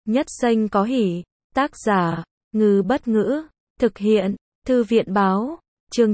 Nhất xanh có hỉ. Tác giả, Ngư Bất Ngữ. Thực hiện, Thư viện Báo. Chương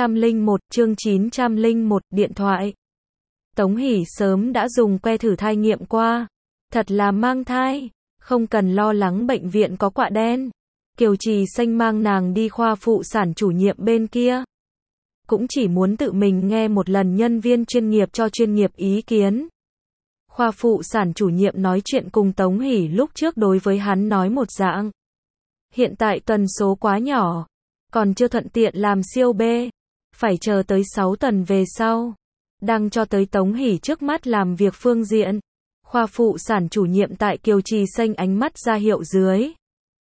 901, điện thoại. Tống Hỷ sớm đã dùng que thử thai nghiệm qua. Thật là mang thai. Không cần lo lắng bệnh viện có quạ đen. Kiều Trì Xanh mang nàng đi khoa phụ sản chủ nhiệm bên kia. Cũng chỉ muốn tự mình nghe một lần nhân viên chuyên nghiệp cho chuyên nghiệp ý kiến. Khoa phụ sản chủ nhiệm nói chuyện cùng Tống Hỷ lúc trước đối với hắn nói một dạng. Hiện tại tần số quá nhỏ, còn chưa thuận tiện làm siêu B, phải chờ tới 6 tuần về sau. Đang cho tới Tống Hỷ trước mắt làm việc phương diện. Khoa phụ sản chủ nhiệm tại Kiều Trì Xanh ánh mắt ra hiệu dưới.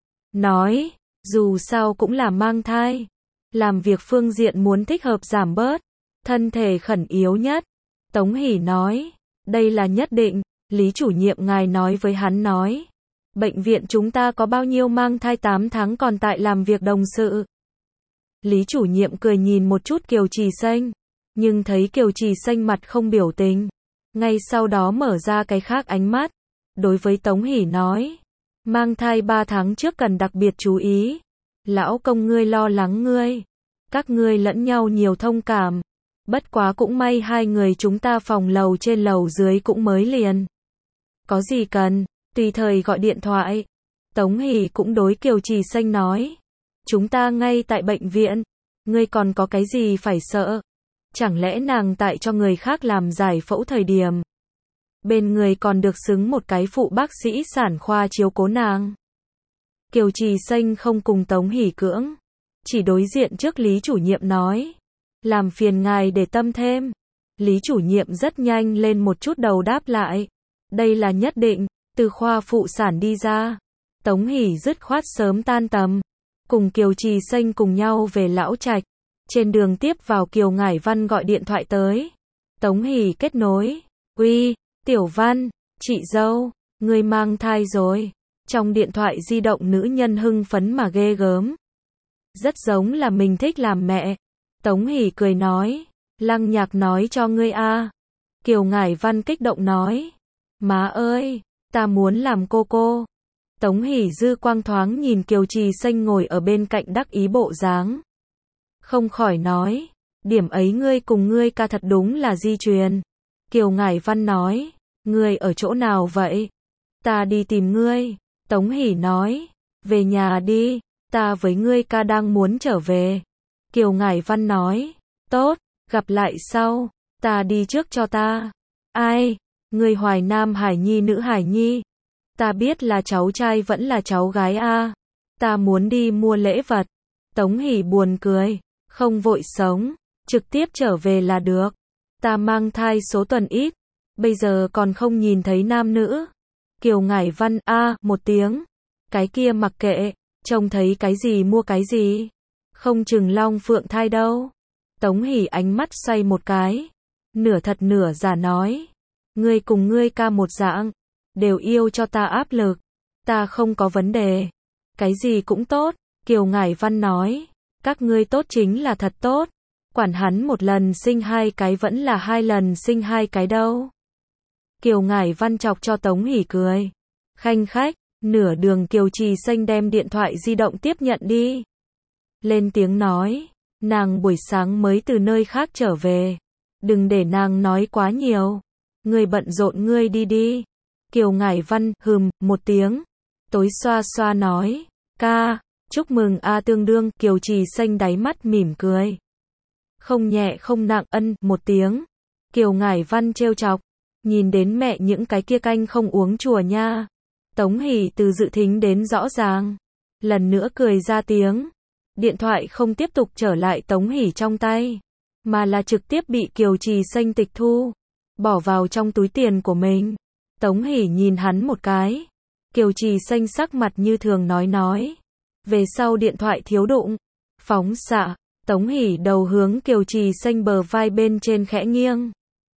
Nói, dù sao cũng là mang thai. Làm việc phương diện muốn thích hợp giảm bớt. Thân thể khẩn yếu nhất. Tống Hỷ nói, đây là nhất định. Lý chủ nhiệm ngài nói với hắn nói. Bệnh viện chúng ta có bao nhiêu mang thai 8 tháng còn tại làm việc đồng sự. Lý chủ nhiệm cười nhìn một chút Kiều Trì Xanh. Nhưng thấy Kiều Trì Xanh mặt không biểu tình. Ngay sau đó mở ra cái khác ánh mắt. Đối với Tống Hỷ nói. Mang thai 3 tháng trước cần đặc biệt chú ý. Lão công ngươi lo lắng ngươi. Các ngươi lẫn nhau nhiều thông cảm. Bất quá cũng may hai người chúng ta phòng lầu trên lầu dưới cũng mới liền. Có gì cần, tùy thời gọi điện thoại. Tống Hỷ cũng đối Kiều Trì Xanh nói. Chúng ta ngay tại bệnh viện. Ngươi còn có cái gì phải sợ? Chẳng lẽ nàng tại cho người khác làm giải phẫu thời điểm. Bên người còn được xứng một cái phụ bác sĩ sản khoa chiếu cố nàng. Kiều Trì Xanh không cùng Tống Hỷ cưỡng. Chỉ đối diện trước Lý chủ nhiệm nói. Làm phiền ngài để tâm thêm. Lý chủ nhiệm rất nhanh lên một chút đầu đáp lại. Đây là nhất định. Từ khoa phụ sản đi ra. Tống Hỷ dứt khoát sớm tan tầm. Cùng Kiều Trì Xanh cùng nhau về Lão Trạch. Trên đường tiếp vào Kiều Ngải Văn gọi điện thoại tới. Tống Hỷ kết nối. Uy, Tiểu Văn, chị dâu, ngươi mang thai rồi. Trong điện thoại di động nữ nhân hưng phấn mà ghê gớm. Rất giống là mình thích làm mẹ. Tống Hỷ cười nói. Lăng Nhạc nói cho ngươi a. Kiều Ngải Văn kích động nói. Má ơi, ta muốn làm cô. Tống Hỷ dư quang thoáng nhìn Kiều Trì Xanh ngồi ở bên cạnh đắc ý bộ dáng. Không khỏi nói. Điểm ấy ngươi cùng ngươi ca thật đúng là di truyền. Kiều Ngải Văn nói. Ngươi ở chỗ nào vậy? Ta đi tìm ngươi. Tống Hỷ nói. Về nhà đi. Ta với ngươi ca đang muốn trở về. Kiều Ngải Văn nói. Tốt, gặp lại sau. Ta đi trước cho ta. Ai? Ngươi hoài nam hải nhi nữ hải nhi. Ta biết là cháu trai vẫn là cháu gái a. Ta muốn đi mua lễ vật. Tống Hỷ buồn cười. Không vội sống. Trực tiếp trở về là được. Ta mang thai số tuần ít. Bây giờ còn không nhìn thấy nam nữ. Kiều Ngải Văn a một tiếng. Cái kia mặc kệ. Trông thấy cái gì mua cái gì. Không chừng long phượng thai đâu. Tống Hỷ ánh mắt xoay một cái. Nửa thật nửa giả nói. Ngươi cùng ngươi ca một dạng. Đều yêu cho ta áp lực. Ta không có vấn đề. Cái gì cũng tốt. Kiều Ngải Văn nói. Các ngươi tốt chính là thật tốt. Quản hắn một lần sinh 2 cái vẫn là 2 lần sinh 2 cái đâu. Kiều Ngải Văn chọc cho Tống Hỷ cười. Khanh khách. Nửa đường Kiều Trì Xanh đem điện thoại di động tiếp nhận đi. Lên tiếng nói. Nàng buổi sáng mới từ nơi khác trở về. Đừng để nàng nói quá nhiều. Ngươi bận rộn ngươi đi. Kiều Ngải Văn một tiếng. Tối xoa xoa nói. Ca, chúc mừng a tương đương. Kiều Trì Xanh đáy mắt mỉm cười. Không nhẹ không nặng một tiếng. Kiều Ngải Văn trêu chọc. Nhìn đến mẹ những cái kia canh không uống chùa nha. Tống Hỷ từ dự thính đến rõ ràng. Lần nữa cười ra tiếng. Điện thoại không tiếp tục trở lại Tống Hỷ trong tay. Mà là trực tiếp bị Kiều Trì Xanh tịch thu. Bỏ vào trong túi tiền của mình. Tống Hỷ nhìn hắn một cái. Kiều Trì Xanh sắc mặt như thường nói. Về sau điện thoại thiếu đụng. Phóng xạ. Tống Hỷ đầu hướng Kiều Trì Xanh bờ vai bên trên khẽ nghiêng.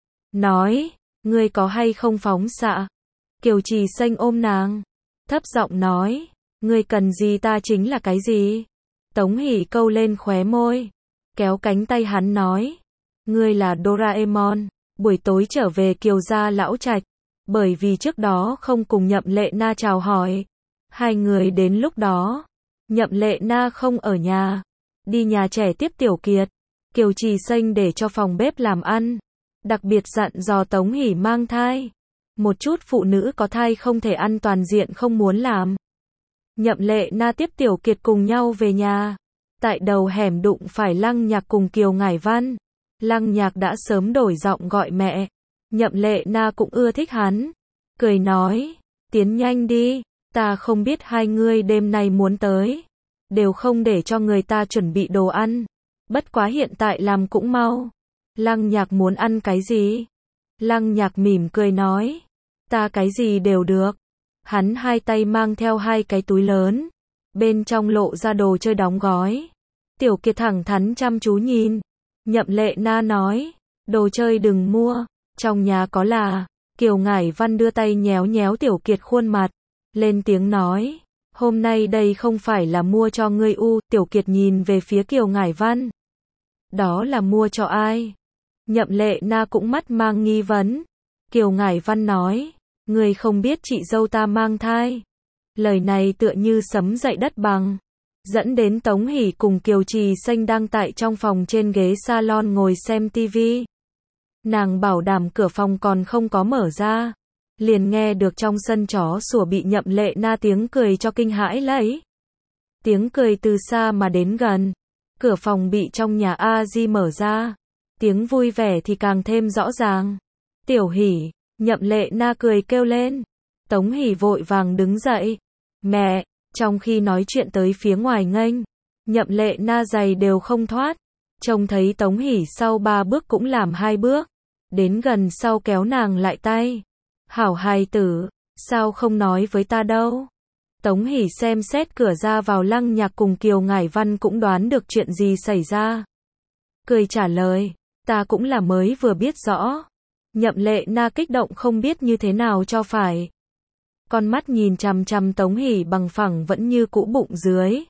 Nói. Ngươi có hay không phóng xạ? Kiều Trì Xanh ôm nàng. Thấp giọng nói. Ngươi cần gì ta chính là cái gì? Tống Hỷ câu lên khóe môi. Kéo cánh tay hắn nói. Ngươi là Doraemon. Buổi tối trở về Kiều gia Lão Trạch. Bởi vì trước đó không cùng Nhậm Lệ Na chào hỏi. Hai người đến lúc đó, Nhậm Lệ Na không ở nhà, đi nhà trẻ tiếp Tiểu Kiệt. Kiều Trì Xanh để cho phòng bếp làm ăn, đặc biệt dặn dò Tống Hỷ mang thai. Một chút phụ nữ có thai không thể ăn toàn diện không muốn làm. Nhậm Lệ Na tiếp Tiểu Kiệt cùng nhau về nhà. Tại đầu hẻm đụng phải Lăng Nhạc cùng Kiều Ngải Văn. Lăng Nhạc đã sớm đổi giọng gọi mẹ. Nhậm Lệ Na cũng ưa thích hắn. Cười nói, tiến nhanh đi, ta không biết hai ngươi đêm nay muốn tới. Đều không để cho người ta chuẩn bị đồ ăn. Bất quá hiện tại làm cũng mau. Lăng Nhạc muốn ăn cái gì? Lăng Nhạc mỉm cười nói, ta cái gì đều được. Hắn hai tay mang theo hai cái túi lớn, bên trong lộ ra đồ chơi đóng gói. Tiểu Kiệt thẳng thắn chăm chú nhìn. Nhậm Lệ Na nói, đồ chơi đừng mua, trong nhà có là. Kiều Ngải Văn đưa tay nhéo nhéo Tiểu Kiệt khuôn mặt, lên tiếng nói, hôm nay đây không phải là mua cho ngươi u. Tiểu Kiệt nhìn về phía Kiều Ngải Văn. Đó là mua cho ai? Nhậm Lệ Na cũng mắt mang nghi vấn. Kiều Ngải Văn nói, ngươi không biết chị dâu ta mang thai. Lời này tựa như sấm dậy đất bằng, dẫn đến Tống Hỷ cùng Kiều Trì Xanh đang tại trong phòng trên ghế salon ngồi xem tivi. Nàng bảo đảm cửa phòng còn không có mở ra, liền nghe được trong sân chó sủa bị Nhậm Lệ Na tiếng cười cho kinh hãi lấy. Tiếng cười từ xa mà đến gần, cửa phòng bị trong nhà A Di mở ra, tiếng vui vẻ thì càng thêm rõ ràng. Tiểu Hỷ, Nhậm Lệ Na cười kêu lên. Tống Hỷ vội vàng đứng dậy. Mẹ, trong khi nói chuyện tới phía ngoài nghênh, Nhậm Lệ Na giày đều không thoát. Trông thấy Tống Hỷ sau 3 bước cũng làm 2 bước. Đến gần sau kéo nàng lại tay. Hảo hài tử, sao không nói với ta đâu? Tống Hỷ xem xét cửa ra vào. Lăng Nhạc cùng Kiều Ngải Văn cũng đoán được chuyện gì xảy ra. Cười trả lời, ta cũng là mới vừa biết rõ. Nhậm Lệ Na kích động không biết như thế nào cho phải. Con mắt nhìn chằm chằm Tống Hỷ bằng phẳng vẫn như cũ bụng dưới.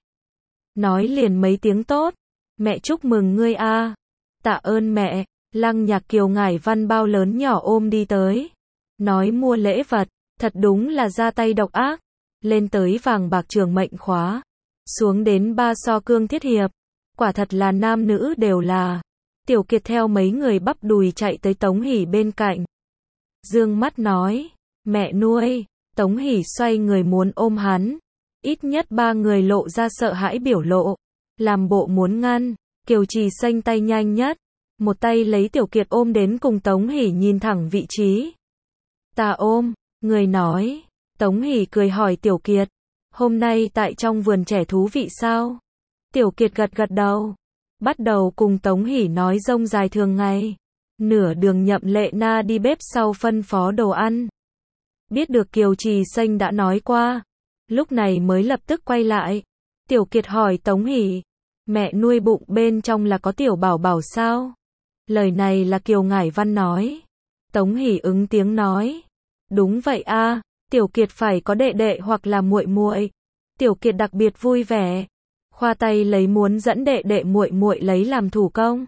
Nói liền mấy tiếng tốt. Mẹ chúc mừng ngươi a. Tạ ơn mẹ. Lăng Nhạc Kiều Ngải Văn bao lớn nhỏ ôm đi tới. Nói mua lễ vật, thật đúng là ra tay độc ác. Lên tới vàng bạc trường mệnh khóa. Xuống đến 3 so cương thiết hiệp. Quả thật là nam nữ đều là. Tiểu Kiệt theo mấy người bắp đùi chạy tới Tống Hỷ bên cạnh. Dương mắt nói, mẹ nuôi. Tống Hỷ xoay người muốn ôm hắn. Ít nhất 3 người lộ ra sợ hãi biểu lộ. Làm bộ muốn ngăn. Kiều Trì Xanh tay nhanh nhất. Một tay lấy Tiểu Kiệt ôm đến cùng Tống Hỷ nhìn thẳng vị trí. Ta ôm. Người nói. Tống Hỷ cười hỏi Tiểu Kiệt. Hôm nay tại trong vườn trẻ thú vị sao? Tiểu Kiệt gật gật đầu. Bắt đầu cùng Tống Hỷ nói rông dài thường ngày. Nửa đường Nhậm Lệ Na đi bếp sau phân phó đồ ăn. Biết được Kiều Trì Xanh đã nói qua. Lúc này mới lập tức quay lại. Tiểu Kiệt hỏi Tống Hỷ. Mẹ nuôi bụng bên trong là có tiểu bảo bảo sao? Lời này là Kiều Ngải Văn nói. Tống Hỷ ứng tiếng nói. Đúng vậy a. Tiểu Kiệt phải có đệ đệ hoặc là muội muội. Tiểu Kiệt đặc biệt vui vẻ. Khoa tay lấy muốn dẫn đệ đệ muội muội lấy làm thủ công.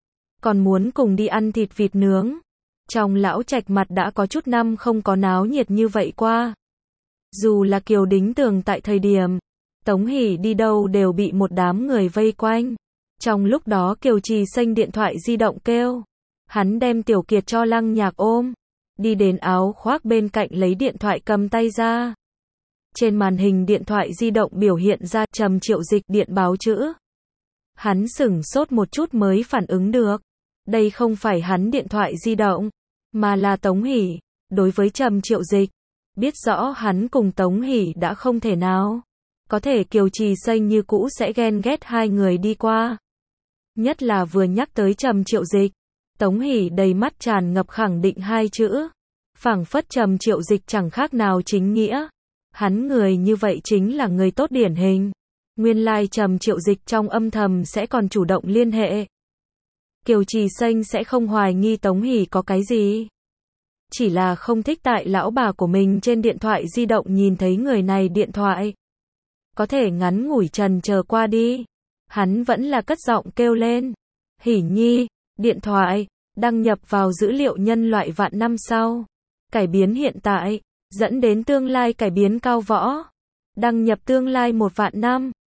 Còn muốn cùng đi ăn thịt vịt nướng. Trong lão trạch mặt đã có chút năm không có náo nhiệt như vậy qua. Dù là Kiều Đính Tường tại thời điểm Tống Hỷ đi đâu đều bị một đám người vây quanh. Trong lúc đó Kiều Trì Xanh điện thoại di động kêu. Hắn đem Tiểu Kiệt cho Lăng Nhạc ôm. Đi đến áo khoác bên cạnh lấy điện thoại cầm tay ra. Trên màn hình điện thoại di động biểu hiện ra Trầm Triệu Dịch điện báo chữ. Hắn sửng sốt một chút mới phản ứng được. Đây không phải hắn điện thoại di động, mà là Tống Hỷ. Đối với Trầm Triệu Dịch, biết rõ hắn cùng Tống Hỷ đã không thể nào. Có thể Kiều Trì Xanh như cũ sẽ ghen ghét hai người đi qua. Nhất là vừa nhắc tới Trầm Triệu Dịch. Tống Hỷ đầy mắt tràn ngập khẳng định hai chữ. Phảng phất Trầm Triệu Dịch chẳng khác nào chính nghĩa. Hắn người như vậy chính là người tốt điển hình. Nguyên lai Trầm Triệu Dịch trong âm thầm sẽ còn chủ động liên hệ. Kiều Trì Xanh sẽ không hoài nghi Tống Hỷ có cái gì. Chỉ là không thích tại lão bà của mình trên điện thoại di động nhìn thấy người này điện thoại. Có thể ngắn ngủi trần chờ qua đi. Hắn vẫn là cất giọng kêu lên. Hỷ nhi, điện thoại, đăng nhập vào dữ liệu nhân loại vạn năm sau. Cải biến hiện tại, dẫn đến tương lai cải biến cao võ. Đăng nhập tương lai 1 vạn năm.